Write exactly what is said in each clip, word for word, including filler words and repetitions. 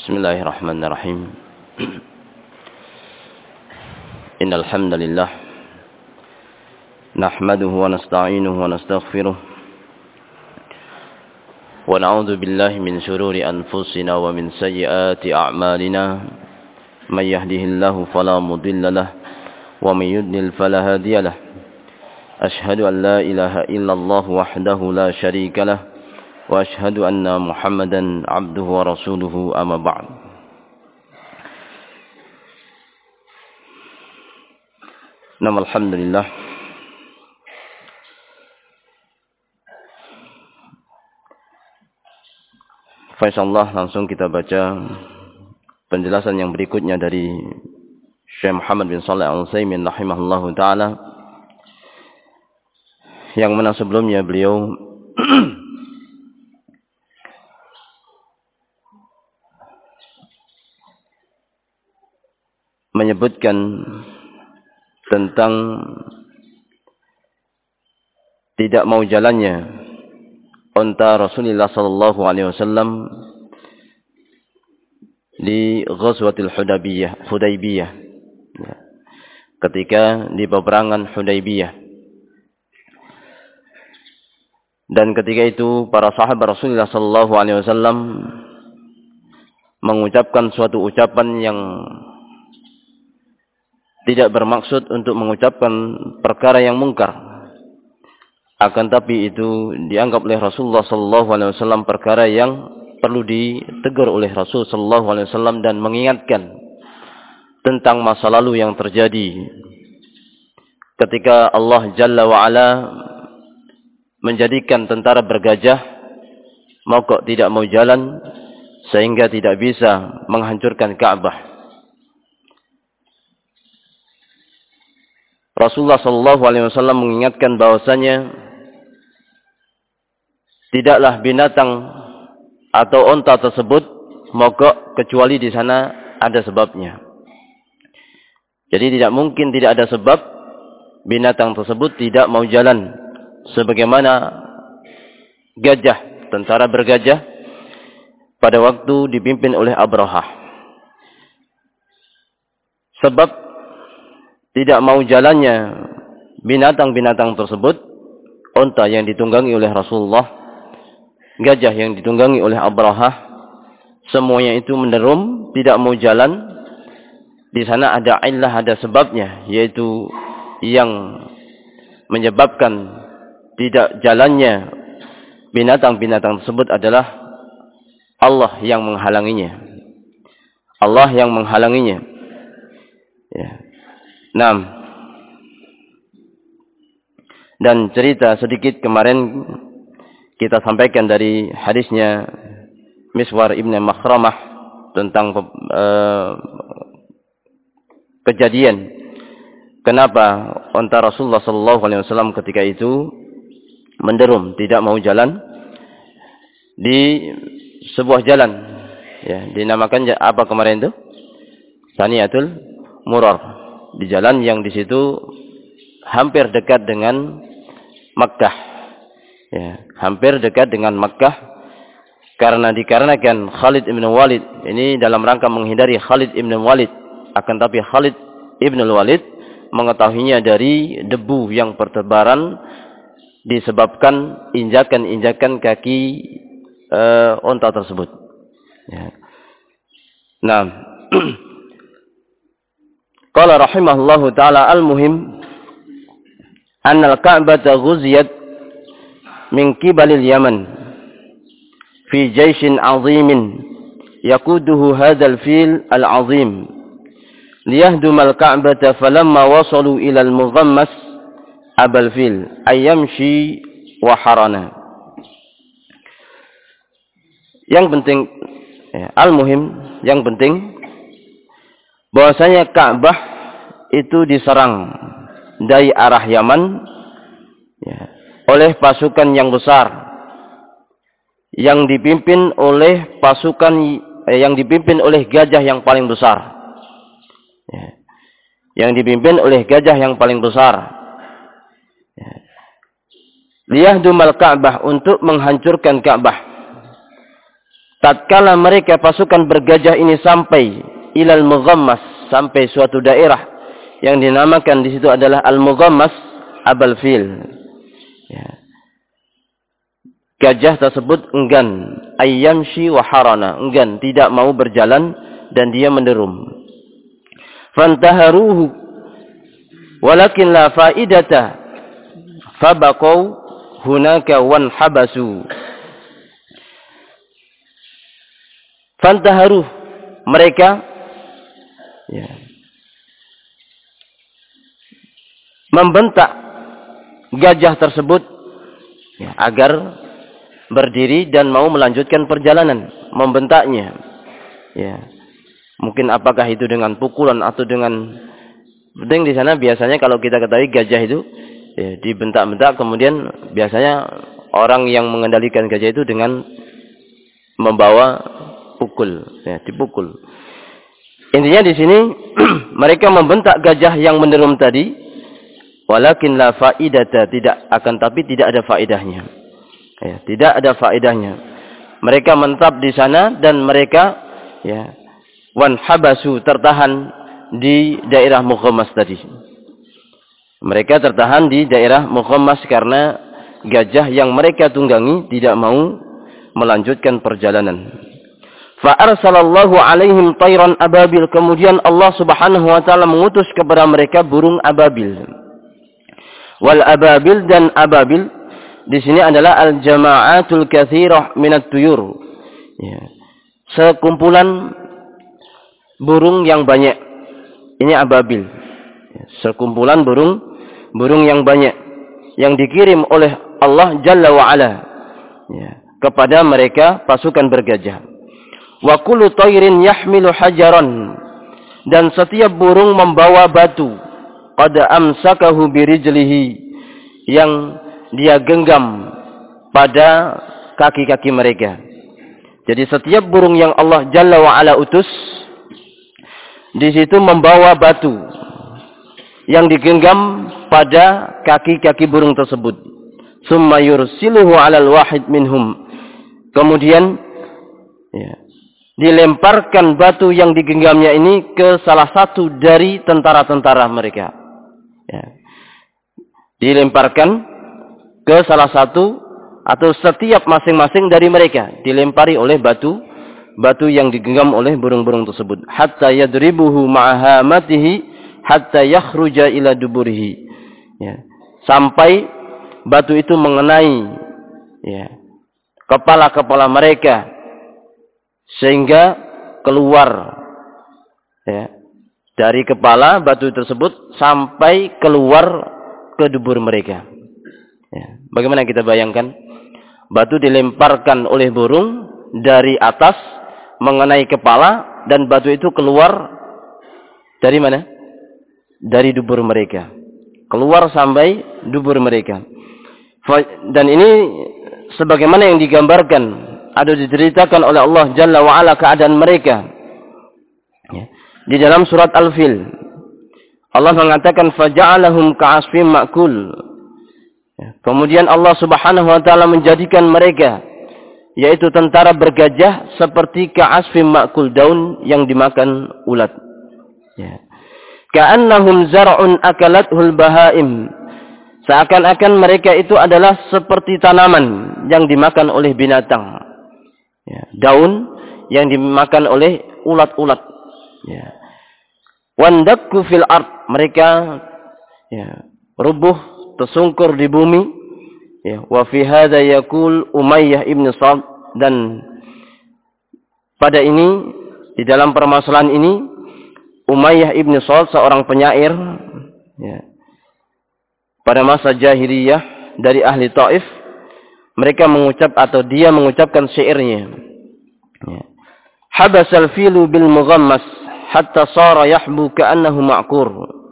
Bismillahirrahmanirrahim. Innal hamdalillah nahmaduhu wa nasta'inuhu wa nastaghfiruh wa na'udzu billahi min shururi anfusina wa min sayyiati a'malina may yahdihillahu fala mudilla lahu wa may yudlil fala hadiya lahu. Ashhadu an la ilaha illallah wahdahu la syarika lahu wa ashhadu anna Muhammadan abduhu wa rasuluhu amma ba'd. Nama alhamdulillah Faisallah, langsung kita baca penjelasan yang berikutnya dari Syekh Muhammad bin Shalih Al-Utsaimin rahimahullahu taala, yang mana sebelumnya beliau menyebutkan tentang tidak mau jalannya unta Rasulullah sallallahu alaihi wasallam di Ghazwatul Hudaybiyah, Hudaybiyah, ketika di peperangan Hudaybiyah. Dan ketika itu para sahabat Rasulullah sallallahu alaihi wasallam mengucapkan suatu ucapan yang tidak bermaksud untuk mengucapkan perkara yang mungkar, akan tapi itu dianggap oleh Rasulullah sallallahu alaihi wasallam perkara yang perlu ditegur oleh Rasul sallallahu alaihi wasallam dan mengingatkan tentang masa lalu yang terjadi ketika Allah Jalla wa Ala menjadikan tentara bergajah mogok tidak mau jalan sehingga tidak bisa menghancurkan Ka'bah. Rasulullah sallallahu alaihi wasallam mengingatkan bahwasanya tidaklah binatang atau unta tersebut mogok kecuali di sana ada sebabnya. Jadi tidak mungkin tidak ada sebab binatang tersebut tidak mau jalan, sebagaimana gajah, tentara bergajah pada waktu dipimpin oleh Abrahah. Sebab tidak mau jalannya binatang-binatang tersebut, unta yang ditunggangi oleh Rasulullah, gajah yang ditunggangi oleh Abrahah, semuanya itu menderum, tidak mau jalan. Di sana ada illah, ada sebabnya, yaitu yang menyebabkan tidak jalannya binatang-binatang tersebut adalah Allah yang menghalanginya. Allah yang menghalanginya. Ya. Nah, dan cerita sedikit kemarin kita sampaikan dari hadisnya Miswar ibn Makhramah tentang uh, kejadian kenapa unta Rasulullah sallallahu alaihi wasallam ketika itu menderum, tidak mau jalan di sebuah jalan, ya, dinamakan apa kemarin itu? Saniyatul Murar. Di jalan yang di situ hampir dekat dengan Makkah, ya, hampir dekat dengan Makkah, karena dikarenakan Khalid ibn Walid ini dalam rangka menghindari Khalid ibn Walid, akan tapi Khalid ibn Walid mengetahuinya dari debu yang bertebaran disebabkan injakan-injakan kaki uh, unta tersebut. Ya. Nah. Qala rahimahullahu ta'ala, al-muhim anna al-Ka'bata ghuziyat min qibalil Yaman fi jayshin 'azimin yaquduhu hadzal fil al-'azim liyahdum al-Ka'bata falamma wasalu ila al-mudhammas abal fil ayyamshi wa harana. Yang penting, ya, al-muhim, yang penting bahwasanya Ka'bah itu diserang dari arah Yaman, ya, oleh pasukan yang besar yang dipimpin oleh pasukan eh, yang dipimpin oleh gajah yang paling besar, ya, yang dipimpin oleh gajah yang paling besar, ya. Liyahdumal Ka'bah, untuk menghancurkan Ka'bah. tatkala mereka pasukan bergajah ini sampai ilal Mughammas, sampai suatu daerah yang dinamakan di situ adalah Al-Mughammas Abal Fil. Ya. Gajah tersebut enggan, ayyamshi wa harana, enggan, tidak mau berjalan dan dia menderum. Fantaharuhu walakin la faidata fabaqau hunaka wan habasu. Fantaharuh, mereka ya, membentak gajah tersebut ya, agar berdiri dan mau melanjutkan perjalanan, membentaknya. Ya. Mungkin apakah itu dengan pukulan atau dengan, penting di sana biasanya kalau kita ketahui gajah itu ya, dibentak-bentak, kemudian biasanya orang yang mengendalikan gajah itu dengan membawa pukul, ya, dipukul. Intinya di sini mereka membentak gajah yang menderum tadi, walakin la faidata, tidak akan tapi tidak ada faedahnya. Ya, tidak ada faedahnya. Mereka menetap di sana dan mereka ya wan habasu, tertahan di daerah Mughammas tadi. Mereka tertahan di daerah Mughammas karena gajah yang mereka tunggangi tidak mau melanjutkan perjalanan. Fa arsalallahu alaihim tayran ababil, kemudian Allah Subhanahu wa taala mengutus kepada mereka burung ababil. Wal ababil, dan ababil di sini adalah al jama'atul katsirah minat tuyur. Ya. Sekumpulan burung yang banyak. Ini ababil. Ya. Sekumpulan burung burung yang banyak yang dikirim oleh Allah Jalla wa Ala ya, kepada mereka pasukan bergajah. Wa kullu tayrin yahmilu hajaran, dan setiap burung membawa batu, qad amsakahu birijlihi, yang dia genggam pada kaki-kaki mereka. Jadi setiap burung yang Allah Jalla wa Ala utus di situ membawa batu yang digenggam pada kaki-kaki burung tersebut. Summa yursiluhu 'alal wahid minhum. Kemudian ya, dilemparkan batu yang digenggamnya ini ke salah satu dari tentara-tentara mereka. Ya. Dilemparkan ke salah satu atau setiap masing-masing dari mereka dilempari oleh batu batu yang digenggam oleh burung-burung tersebut. Hatta yadribuhu ma'ahamatihi hatta yakhruja ila duburihi. Ya. Sampai batu itu mengenai ya, kepala-kepala mereka sehingga keluar ya, dari kepala batu tersebut sampai keluar ke dubur mereka. Ya. Bagaimana kita bayangkan? Batu dilemparkan oleh burung dari atas mengenai kepala, dan batu itu keluar dari mana? Dari dubur mereka. Keluar sampai dubur mereka. Dan ini sebagaimana yang digambarkan, ada diceritakan oleh Allah Jalla wa'ala keadaan mereka. Ya. Di dalam surat Al-Fil, Allah mengatakan, فَجَعَلَهُمْ كَعَصْفٍ مَأْكُولٍ. Ya. Kemudian Allah Subhanahu wa taala menjadikan mereka, yaitu tentara bergajah, seperti ka'asfim ma'kul, daun yang dimakan ulat. Ya. Ka'annahum zar'un akalathul bahaim. Seakan-akan mereka itu adalah seperti tanaman yang dimakan oleh binatang. Ya. Daun yang dimakan oleh ulat-ulat. Ya. Wandakku fil ard. Mereka ya, rubuh, tersungkur di bumi. Ya, wa fi hadza yaqul Umayyah ibn Sa'd, dan pada ini, di dalam permasalahan ini, Umayyah ibn Sa'd, seorang penyair ya, pada masa jahiliyah dari ahli Taif, mereka mengucap atau dia mengucapkan syairnya. Ya. Habasal filu bil mughammas hatta sara yahbu ka'annahu ma'qur.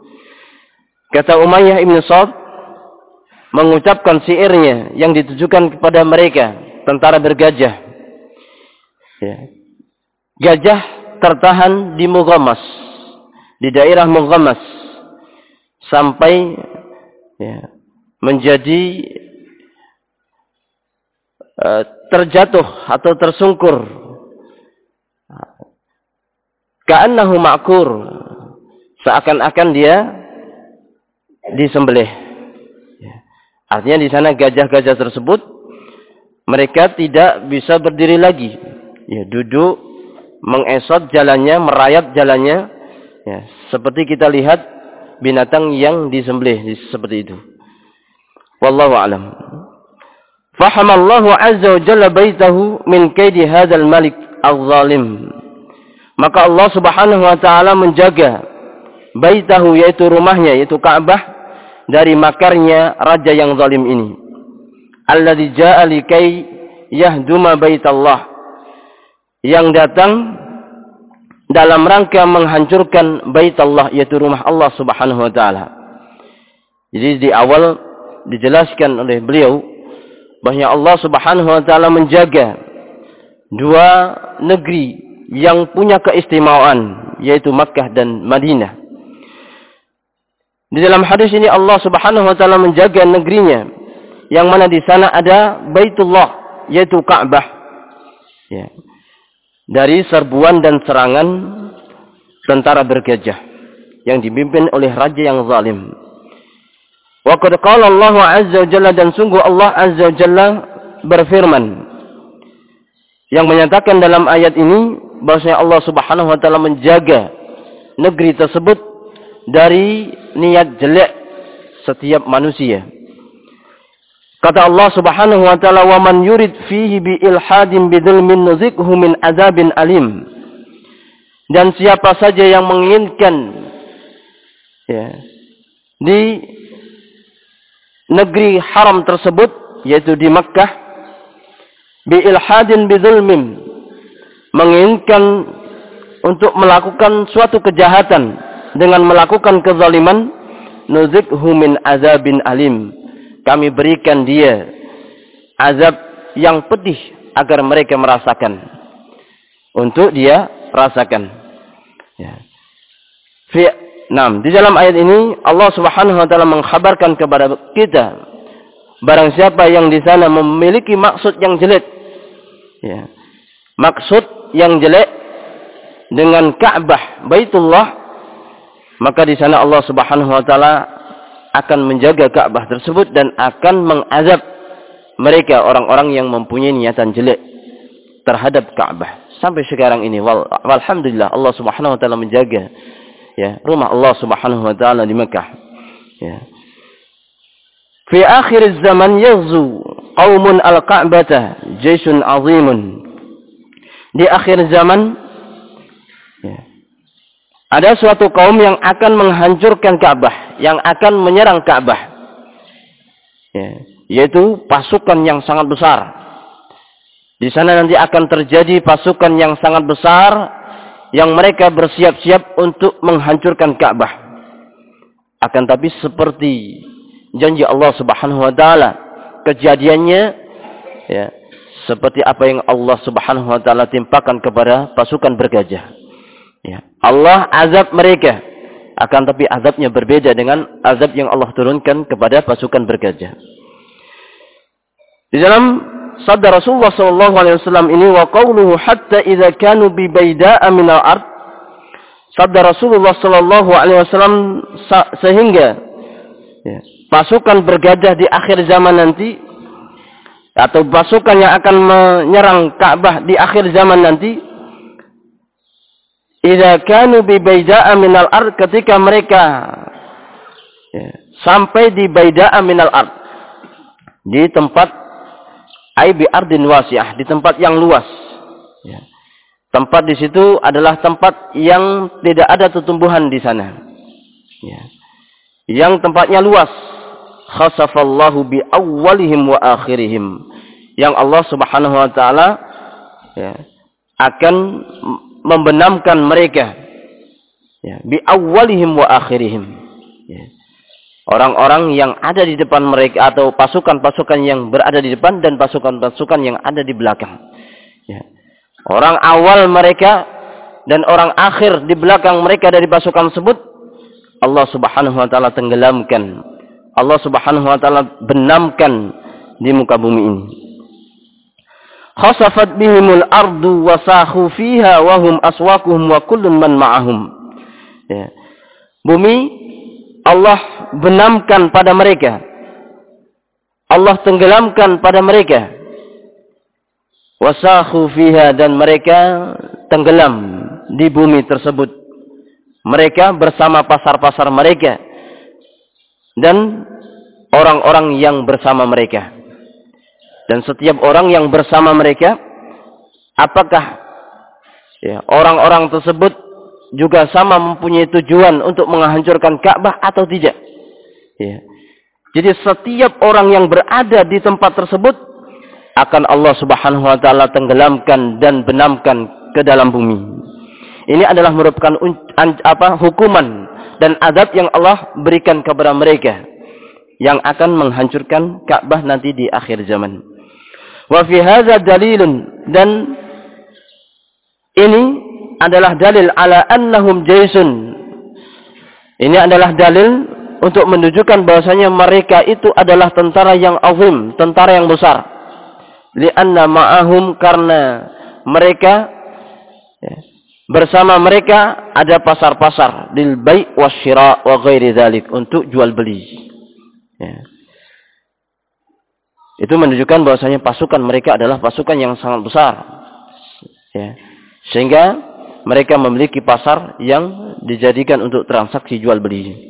Kata Umayyah ibn Sa'd mengucapkan syairnya yang ditujukan kepada mereka, tentara bergajah. Ya. Gajah tertahan di Mughammas, di daerah Mughammas, sampai ya, menjadi uh, terjatuh atau tersungkur ka'annahu ma'kur, seakan-akan dia disembelih. Artinya di sana gajah-gajah tersebut mereka tidak bisa berdiri lagi. Ya, duduk, mengesot jalannya, merayap jalannya. Ya, seperti kita lihat binatang yang disembelih seperti itu. Wallahu a'lam. Fahamallahu azza wa jalla baitahu min kaidi hadzal malik al-zalim. Maka Allah Subhanahu wa taala menjaga baitahu, yaitu rumahnya, yaitu Ka'bah, dari makarnya raja yang zalim ini. Alladzi jaa'a likai yahduma baitallah, yang datang dalam rangka menghancurkan baitallah, yaitu rumah Allah Subhanahu wa taala. Jadi di awal dijelaskan oleh beliau bahwa Allah Subhanahu wa taala menjaga dua negeri yang punya keistimewaan, yaitu Makkah dan Madinah. Di dalam hadis ini Allah Subhanahu wa taala menjaga negerinya, yang mana di sana ada Baitullah, yaitu Ka'bah. Ya. Dari serbuan dan serangan tentara bergajah yang dipimpin oleh raja yang zalim. Wa qad qala Allah azza wa jalla, dan sungguh Allah azza wa jalla berfirman yang menyatakan dalam ayat ini bahwasanya Allah Subhanahu wa taala menjaga negeri tersebut dari niat jelek setiap manusia. Kata Allah Subhanahu wa taala, "Wa man yurid fihi bi ilhadin bidzulmin nuzighu min adzabin alim." Dan siapa saja yang menginginkan ya, di negeri haram tersebut, yaitu di Makkah, bi ilhadin bidzulmin, menginginkan untuk melakukan suatu kejahatan dengan melakukan kezaliman, nuzighu min azabin alim, kami berikan dia azab yang pedih agar mereka merasakan, untuk dia rasakan. Ya. Fi, nah, di dalam ayat ini Allah Subhanahu wa taala mengkhabarkan kepada kita, barang siapa yang di sana memiliki maksud yang jelek, ya, maksud yang jelek dengan Ka'bah, Baitullah, maka di sana Allah Subhanahu wa taala akan menjaga Ka'bah tersebut dan akan mengazab mereka, orang-orang yang mempunyai niatan jelek terhadap Ka'bah. Sampai sekarang ini wal, walhamdulillah Allah Subhanahu wa taala menjaga ya rumah Allah Subhanahu wa taala di Makkah. Ya. Fi akhir zaman yaghzu qaumun al-Ka'bata jayshun 'azimun. Di akhir zaman ya, ada suatu kaum yang akan menghancurkan Ka'bah, yang akan menyerang Ka'bah. Ya, yaitu pasukan yang sangat besar. Di sana nanti akan terjadi pasukan yang sangat besar, yang mereka bersiap-siap untuk menghancurkan Ka'bah. Akan tapi seperti janji Allah Subhanahu wa taala, kejadiannya ya, seperti apa yang Allah Subhanahu wa taala timpakan kepada pasukan bergajah. Ya, Allah azab mereka, akan tapi azabnya berbeda dengan azab yang Allah turunkan kepada pasukan bergajah. Di dalam sabda Rasulullah sallallahu alaihi wasallam ini, wa qawluhu hatta idza kanu bi bayda'a min al-ard, sabda Rasulullah sallallahu alaihi wasallam sehingga ya, pasukan bergajah di akhir zaman nanti, atau pasukan yang akan menyerang Ka'bah di akhir zaman nanti, idza kanu bi bayda'a minal ard, ketika mereka ya, sampai di bayda'a minal ard, di tempat ai bi ardin wasi'ah, di tempat yang luas. Ya. Tempat di situ adalah tempat yang tidak ada tumbuhan di sana. Ya. Yang tempatnya luas. Khasafallahu bi awwalihim wa akhirihim. Yang Allah Subhanahu wa taala ya, akan membenamkan mereka ya, bi awwalihim wa akhirihim. Ya. Orang-orang yang ada di depan mereka, atau pasukan-pasukan yang berada di depan dan pasukan-pasukan yang ada di belakang. Ya. Orang awal mereka dan orang akhir di belakang mereka dari pasukan tersebut, Allah Subhanahu wa taala tenggelamkan. Allah Subhanahu wa taala benamkan di muka bumi ini. khasafat bihimul ardu wa sakhu fiha wa hum aswaquhum wa kullun man ma'ahum. Ya. Bumi Allah benamkan pada mereka. Allah tenggelamkan pada mereka. Wa sakhu fiha, dan mereka tenggelam di bumi tersebut. Mereka bersama pasar-pasar mereka dan orang-orang yang bersama mereka. Dan setiap orang yang bersama mereka, apakah ya, orang-orang tersebut juga sama mempunyai tujuan untuk menghancurkan Ka'bah atau tidak? Ya. Jadi setiap orang yang berada di tempat tersebut akan Allah Subhanahu wa taala tenggelamkan dan benamkan ke dalam bumi. Ini adalah merupakan apa, hukuman dan adab yang Allah berikan kepada mereka yang akan menghancurkan Ka'bah nanti di akhir zaman. Wa fi hadza dalilun, dan ini adalah dalil ala annahum jaisun. Ini adalah dalil untuk menunjukkan bahwasanya mereka itu adalah tentara yang azim, tentara yang besar. Lianna ma'ahum, karena mereka ya, bersama mereka ada pasar-pasar lil bai' wasyira' wa ghairi dzalik, untuk jual beli. Ya. Itu menunjukkan bahwasanya pasukan mereka adalah pasukan yang sangat besar. Ya. Sehingga mereka memiliki pasar yang dijadikan untuk transaksi jual beli.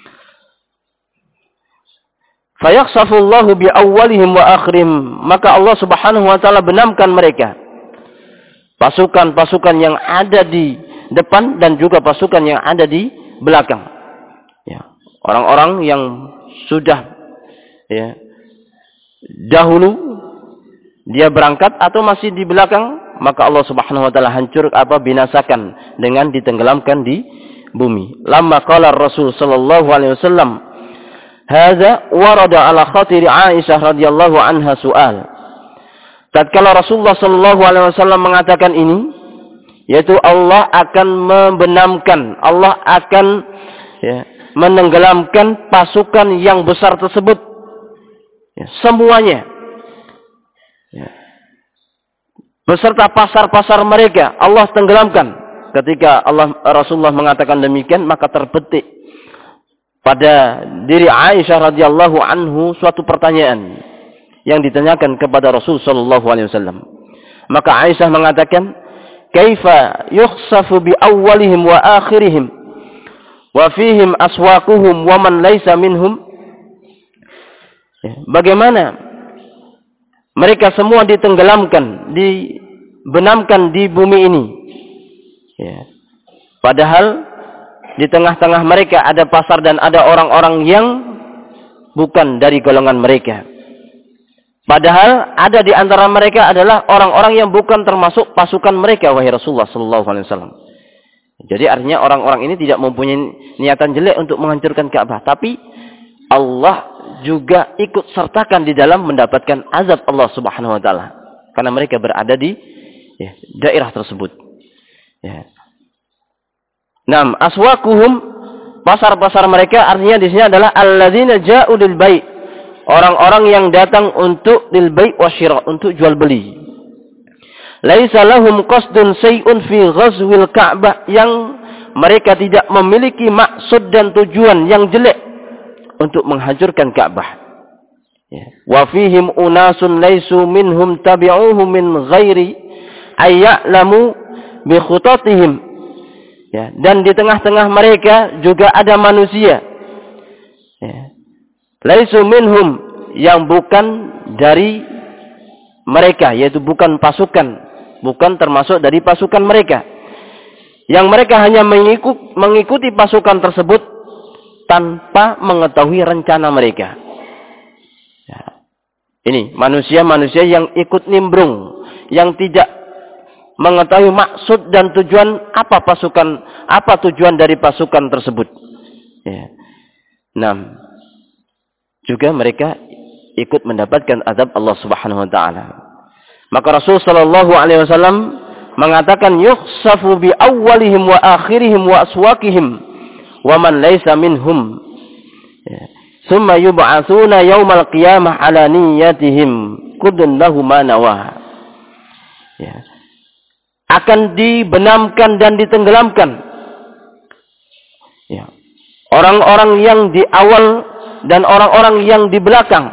Fayakhsafullahu bi awwalihim wa akhirihim, maka Allah Subhanahu wa taala benamkan mereka. Pasukan-pasukan yang ada di depan dan juga pasukan yang ada di belakang. Ya. Orang-orang yang sudah ya, dahulu dia berangkat atau masih di belakang, maka Allah Subhanahu wa taala hancur apa binasakan dengan ditenggelamkan di bumi. Lamma qala Rasul sallallahu alaihi wasallam, hadza warada ala khatiri Aisyah radhiyallahu anha su'al. Tatkala Rasulullah sallallahu alaihi wasallam mengatakan ini, yaitu Allah akan membenamkan, Allah akan ya, menenggelamkan pasukan yang besar tersebut, ya, semuanya, ya, beserta pasar-pasar mereka Allah tenggelamkan. Ketika Allah Rasulullah mengatakan demikian, maka terbetik pada diri Aisyah radhiyallahu anhu suatu pertanyaan yang ditanyakan kepada Rasul sallallahu alaihi wasallam. Maka Aisyah mengatakan, "Kaifa yukhsafu bi awwalihim wa akhirihim wa fihim aswaquhum wa man laysa minhum?" Bagaimana mereka semua ditenggelamkan, dibenamkan di bumi ini? Ya. Padahal di tengah-tengah mereka ada pasar dan ada orang-orang yang bukan dari golongan mereka. Padahal ada di antara mereka adalah orang-orang yang bukan termasuk pasukan mereka, wahai Rasulullah sallallahu alaihi wasallam. Jadi artinya orang-orang ini tidak mempunyai niatan jelek untuk menghancurkan Ka'bah, tapi Allah juga ikut sertakan di dalam mendapatkan azab Allah Subhanahu wa taala karena mereka berada di ya, daerah tersebut. Ya. Nam aswaquhum, pasar-pasar mereka artinya di sini adalah alladzina ja'u lil bai', orang-orang yang datang untuk lil bai' wasyira', untuk jual beli. Laisa lahum qasdun say'un fi ghazwil Ka'bah, yang mereka tidak memiliki maksud dan tujuan yang jelek untuk menghancurkan Ka'bah. Ya. Wa fihim unasun laisu minhum tabi'uhu min ghairi ayya'lamu bi khutatihim. Ya, dan di tengah-tengah mereka juga ada manusia, ya, laisu minhum, yang bukan dari mereka, yaitu bukan pasukan, bukan termasuk dari pasukan mereka, yang mereka hanya mengikut, mengikuti pasukan tersebut tanpa mengetahui rencana mereka. Ya. Ini manusia-manusia yang ikut nimbrung, yang tidak mengetahui maksud dan tujuan apa pasukan, apa tujuan dari pasukan tersebut. Ya. Nah, juga mereka ikut mendapatkan azab Allah Subhanahu wa taala. Maka Rasul sallallahu alaihi wasallam mengatakan, yukhsafu bi awwalihim wa akhirihim wa aswaqihim wa man laysa minhum. Ya. Tsumma yub'atsuna yaumal qiyamah ala niyyatihim kullun lahu ma nawah. ya, akan dibenamkan dan ditenggelamkan. Ya. Orang-orang yang di awal dan orang-orang yang di belakang.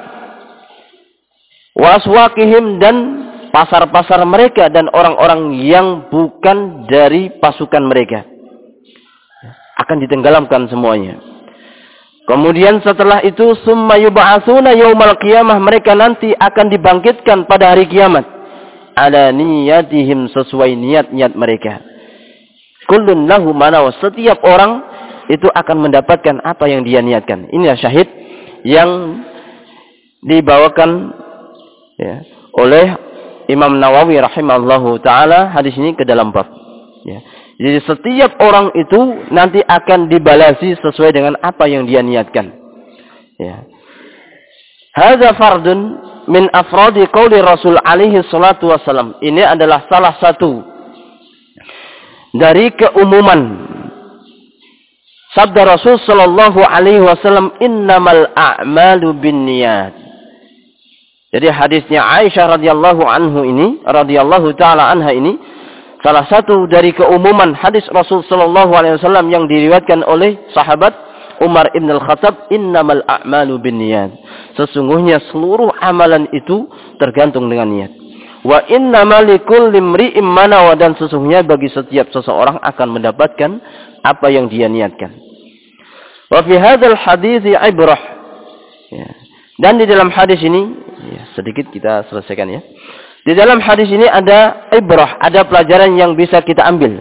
Waswaqihim dan pasar-pasar mereka dan orang-orang yang bukan dari pasukan mereka. Akan ditenggelamkan semuanya. Kemudian setelah itu summa yub'atsuna yaumal qiyamah, mereka nanti akan dibangkitkan pada hari kiamat. Ala niyatihim, sesuai niat-niat mereka. Kullun lahu manawa, setiap orang itu akan mendapatkan apa yang dia niatkan. Inilah syahid yang dibawakan ya, oleh Imam Nawawi rahimahullahu taala hadis ini ke dalam bab. Ya. Jadi setiap orang itu nanti akan dibalasi sesuai dengan apa yang dia niatkan. Ya. Hadza fardun min afradi qauli Rasul alaihi salatu wasalam. Ini adalah salah satu dari keumuman sabda Rasul sallallahu alaihi wasallam, innamal a'malu binniyat. Jadi hadisnya Aisyah radhiyallahu anhu ini, radhiyallahu taala anha ini salah satu dari keumuman hadis Rasul sallallahu alaihi wasallam yang diriwayatkan oleh sahabat Umar ibn al-Khattab, innamal a'malu binniyat. Sesungguhnya seluruh amalan itu tergantung dengan niat. Wa innamal likulli imri'in ma nawa, dan sesungguhnya bagi setiap seseorang akan mendapatkan apa yang dia niatkan. Wa fi hadzal hadits ibrah. Ya. Dan di dalam hadis ini, ya, sedikit kita selesaikan ya. Di dalam hadis ini ada ibrah, ada pelajaran yang bisa kita ambil.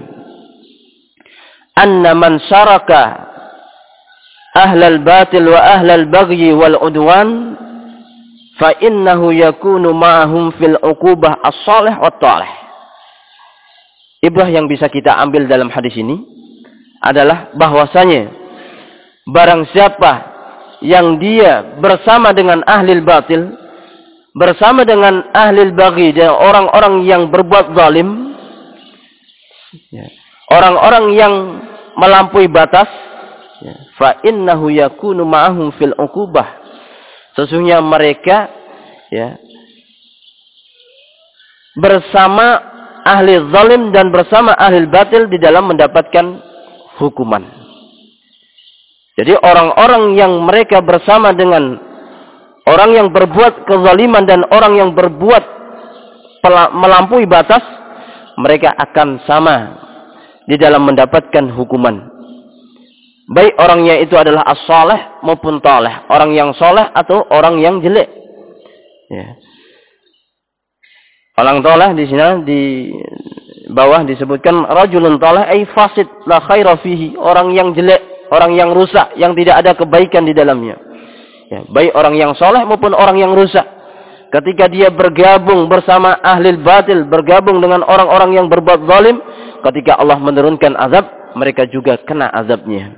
Anna man syaraka ahlal batil wa ahlal bagyi wal udwan fa innahu yakunu ma'ahum fil uqubah as-salih wat talih. Ibrah yang bisa kita ambil dalam hadis ini adalah bahwasanya barang siapa yang dia bersama dengan ahli batil, bersama dengan ahli baghi dan orang-orang yang berbuat zalim, orang-orang yang melampaui batas, fa innahu yakunu ma'ahum fil uqubah, sesungguhnya mereka ya bersama ahli zalim dan bersama ahli batil di dalam mendapatkan hukuman. Jadi orang-orang yang mereka bersama dengan orang yang berbuat kezaliman dan orang yang berbuat melampaui batas, mereka akan sama di dalam mendapatkan hukuman. Baik orangnya itu adalah as-salih maupun talih, orang yang soleh atau orang yang jelek. Ya. Orang talih di sini di bawah disebutkan rajulun talih ay fasid la khaira fihi, orang yang jelek, orang yang rusak, yang tidak ada kebaikan di dalamnya. Ya, baik orang yang soleh maupun orang yang rusak. Ketika dia bergabung bersama ahli batil, bergabung dengan orang-orang yang berbuat zalim, ketika Allah menurunkan azab, mereka juga kena azabnya.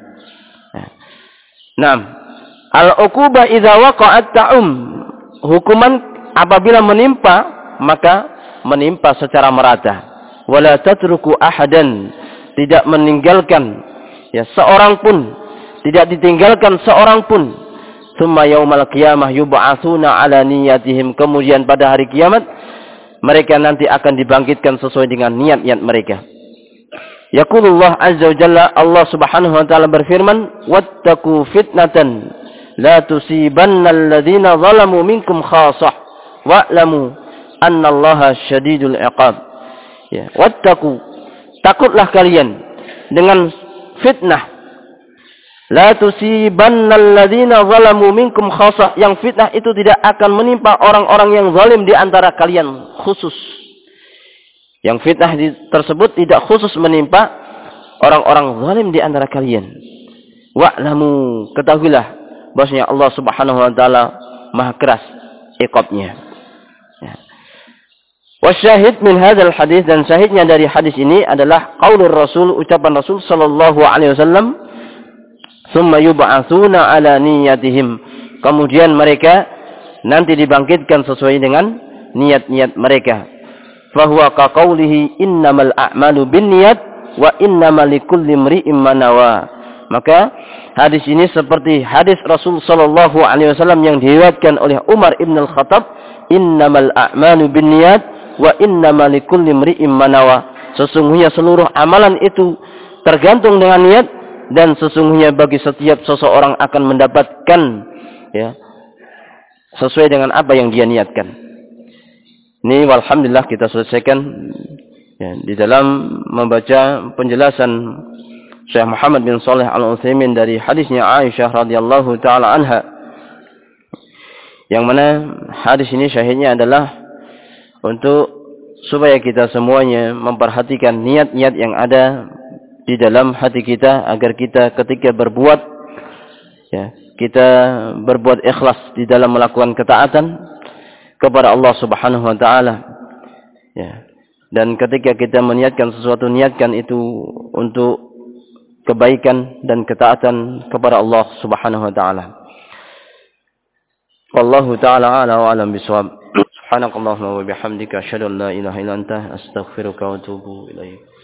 Nah, al-uqubah idza waqa'at ta'um. Hukuman apabila menimpa, maka menimpa secara merata. Wala tatruku ahadan, tidak meninggalkan ya seorang pun, tidak ditinggalkan seorang pun. Tsumma yaumal qiyamah yub'atsuna ala niyatihim. Kemudian pada hari kiamat mereka nanti akan dibangkitkan sesuai dengan niat-niat mereka. Yaqulullah azza wa jalla, Allah subhanahu wa ta'ala berfirman, wattaqu fitnatan la tusibanna alladhina zalamu minkum khassah wa'lamu annallaha syadidul iqab. Ya, wattaqu, takutlah kalian dengan fitnah. La tusibanna alladhina zalamu minkum khassah, yang fitnah itu tidak akan menimpa orang-orang yang zalim di antara kalian khusus. Yang fitnah tersebut tidak khusus menimpa orang-orang zalim di antara kalian. Wa'lamu, ketahuilah bahwasanya Allah Subhanahu wa taala Maha keras iqabnya. Ya. Wasyahid min hadzal hadis, dan syahidnya dari hadis ini adalah qaulur Rasul, ucapan Rasul sallallahu alaihi wasallam, "Tsumma yub'atsuna ala niyatihim." Kemudian mereka nanti dibangkitkan sesuai dengan niat-niat mereka. Fahuwa ka qaulihi innamal a'malu binniyat wa innamal likulli imri'in ma nawa. Maka hadis ini seperti hadis Rasul sallallahu alaihi wasallam yang diriwayatkan oleh Umar ibn al-Khattab, innamal a'malu binniyat wa innamal likulli imri'in ma nawa. Sesungguhnya seluruh amalan itu tergantung dengan niat, dan sesungguhnya bagi setiap seseorang akan mendapatkan ya sesuai dengan apa yang dia niatkan. Ini walhamdulillah kita selesaikan ya, di dalam membaca penjelasan Syekh Muhammad bin Shalih Al-Utsaimin dari hadisnya Aisyah radhiyallahu taala anha, yang mana hadis ini syahidnya adalah untuk supaya kita semuanya memperhatikan niat-niat yang ada di dalam hati kita, agar kita ketika berbuat ya, kita berbuat ikhlas di dalam melakukan ketaatan kepada Allah Subhanahu wa taala ya. Dan ketika kita meniatkan sesuatu, niatkan itu untuk kebaikan dan ketaatan kepada Allah Subhanahu wa taala. Wallahu taala a'lam wa a'lam bishawab. Subhanakallahumma wa bihamdika asyhadu an la ilaha illa anta astaghfiruka wa atubu ilaik.